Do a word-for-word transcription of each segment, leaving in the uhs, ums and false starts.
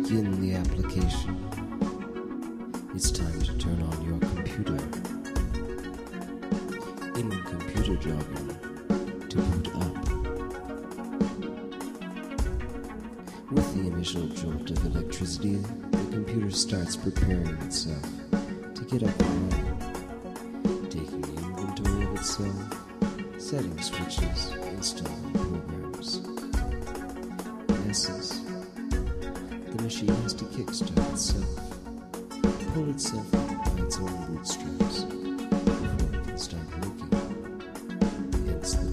begin the application. It's time to turn on your computer. In computer jargon, to boot up. With the initial jolt of electricity, the computer starts preparing itself to get up and running, taking inventory of itself, setting switches, installing programs. In essence, the machine has to kickstart itself, pull itself up by its own bootstraps before it can start working. Hence the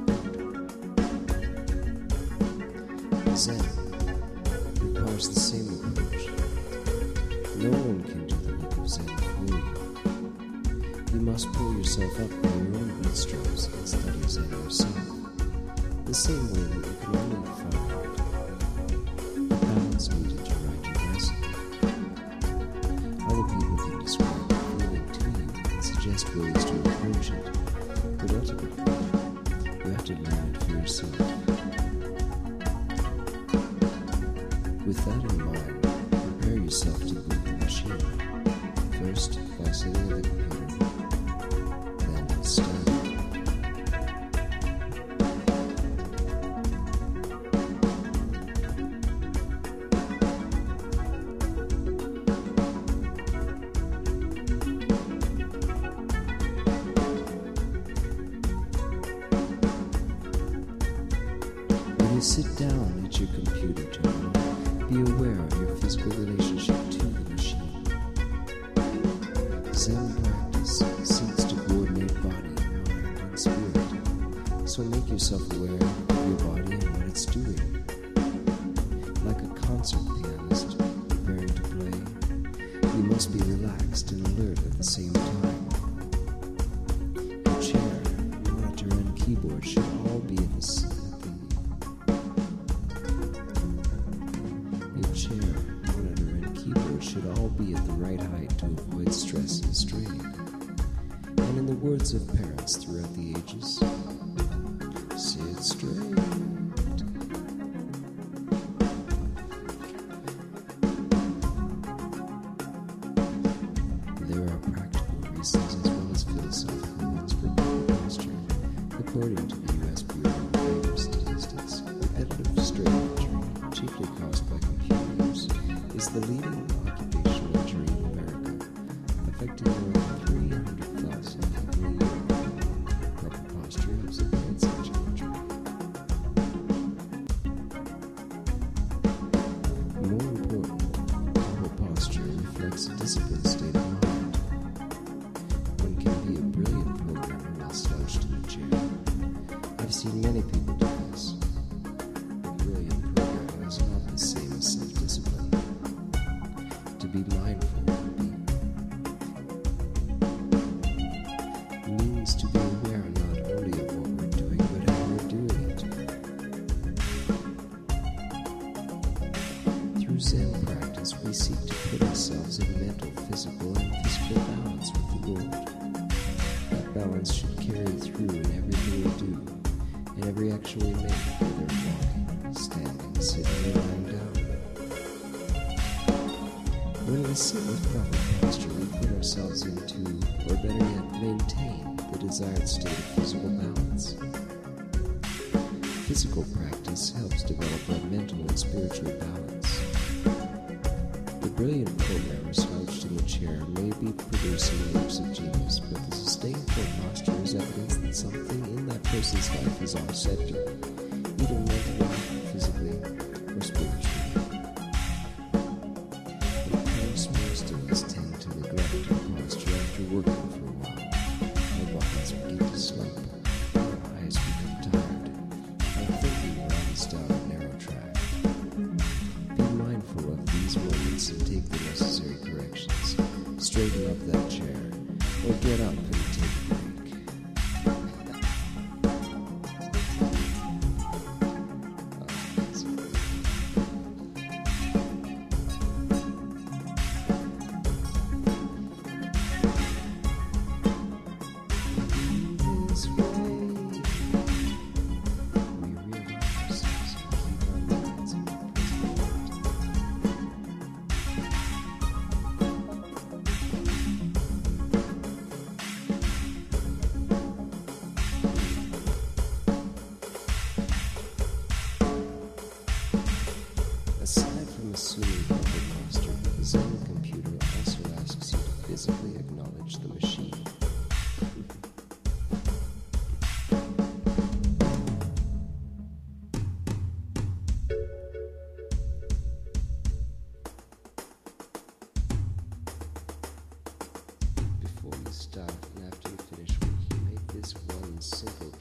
term. Zen requires the same approach. No one can do the work of Zen for you. You must pull yourself up by your own bootstraps and study Zen yourself, the same way that you can only find the balance needed to write your recipe. Other people can describe the feeling to you and suggest ways to approach it, but ultimately, you have to learn it for yourself. With that in mind, prepare yourself to boot the machine. First, by setting the computer, then start. When you sit down at your computer terminal, be aware of your physical relationship to the machine. Zen practice seeks to coordinate body, mind, and spirit, so make yourself aware of your body and what it's doing. Like a concert pianist preparing to play, you must be relaxed and alert at the same time. Your chair, monitor, and keyboard should all be at the Your chair, monitor, and keyboard should all be at the right height to avoid stress and strain. And in the words of parents throughout the ages, sit straight. There are practical reasons as well as philosophical ones for poor posture. According to the U S Bureau of Labor Statistics, repetitive strain injury, chiefly caused by computer use, is the leading occupational injury in America, affecting more than three hundred thousand people a year. Proper posture helps avoid such an injury. More important, proper posture reflects a disciplined state of mind. One can be a brilliant programmer while slouched in a chair. I've seen many people do this. A brilliant programmer is not the same as self-discipline. To be mindful be, means to be aware not only of what we're doing, but how we're doing it. Through Zen practice, we seek to put ourselves in mental, physical, and physical balance with the world. That balance should carry through in everything we do, and every action we make, whether walking, standing, sitting, or lying down. When we sit with proper posture, we put ourselves into, or better yet, maintain the desired state of physical balance. Physical practice helps develop our mental and spiritual balance. The brilliant programmer slouched in the chair may be producing works of genius, but the sustained poor posture is evidence that something in that person's life is off center, either mentally, physically, or spiritually. Most of us tend to neglect our posture after working for a while. Our bodies begin to slump, our eyes become tired, our thinking runs down a narrow track. Be mindful of these moments and take the necessary corrections. Straighten up that chair, or get up and take a break. in simple